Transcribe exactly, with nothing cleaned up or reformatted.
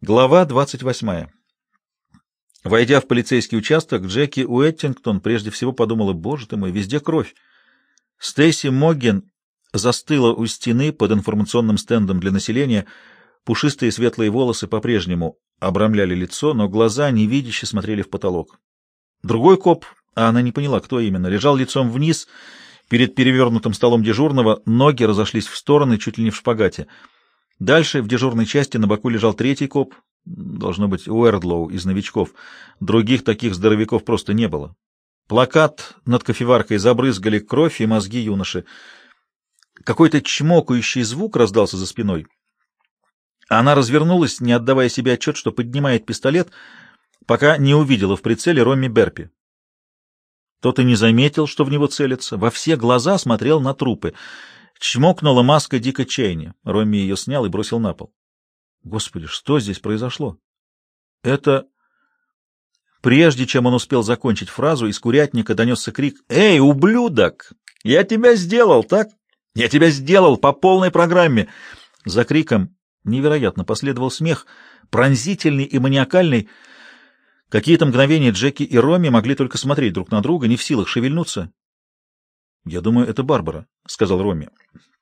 Глава двадцать восьмая. Войдя в полицейский участок, Джеки Уэттингтон прежде всего подумала: «Боже ты мой, везде кровь». Стейси Могген застыла у стены под информационным стендом для населения. Пушистые светлые волосы по-прежнему обрамляли лицо, но глаза невидяще смотрели в потолок. Другой коп, а она не поняла, кто именно, лежал лицом вниз перед перевернутым столом дежурного, ноги разошлись в стороны, чуть ли не в шпагате. Дальше в дежурной части на боку лежал третий коп, должно быть Уэрдлоу из новичков. Других таких здоровяков просто не было. Плакат над кофеваркой забрызгали кровь и мозги юноши. Какой-то чмокающий звук раздался за спиной. Она развернулась, не отдавая себе отчет, что поднимает пистолет, пока не увидела в прицеле Ромми Берпи. Тот и не заметил, что в него целятся, во все глаза смотрел на трупы. Чмокнула маска Дика Чейни. Ромми ее снял и бросил на пол. Господи, что здесь произошло? Это... Прежде чем он успел закончить фразу, из курятника донесся крик: «Эй, ублюдок! Я тебя сделал, так? Я тебя сделал по полной программе!» За криком невероятно последовал смех, пронзительный и маниакальный. Какие-то мгновения Джеки и Ромми могли только смотреть друг на друга, не в силах шевельнуться. «Я думаю, это Барбара», — сказал Ромми.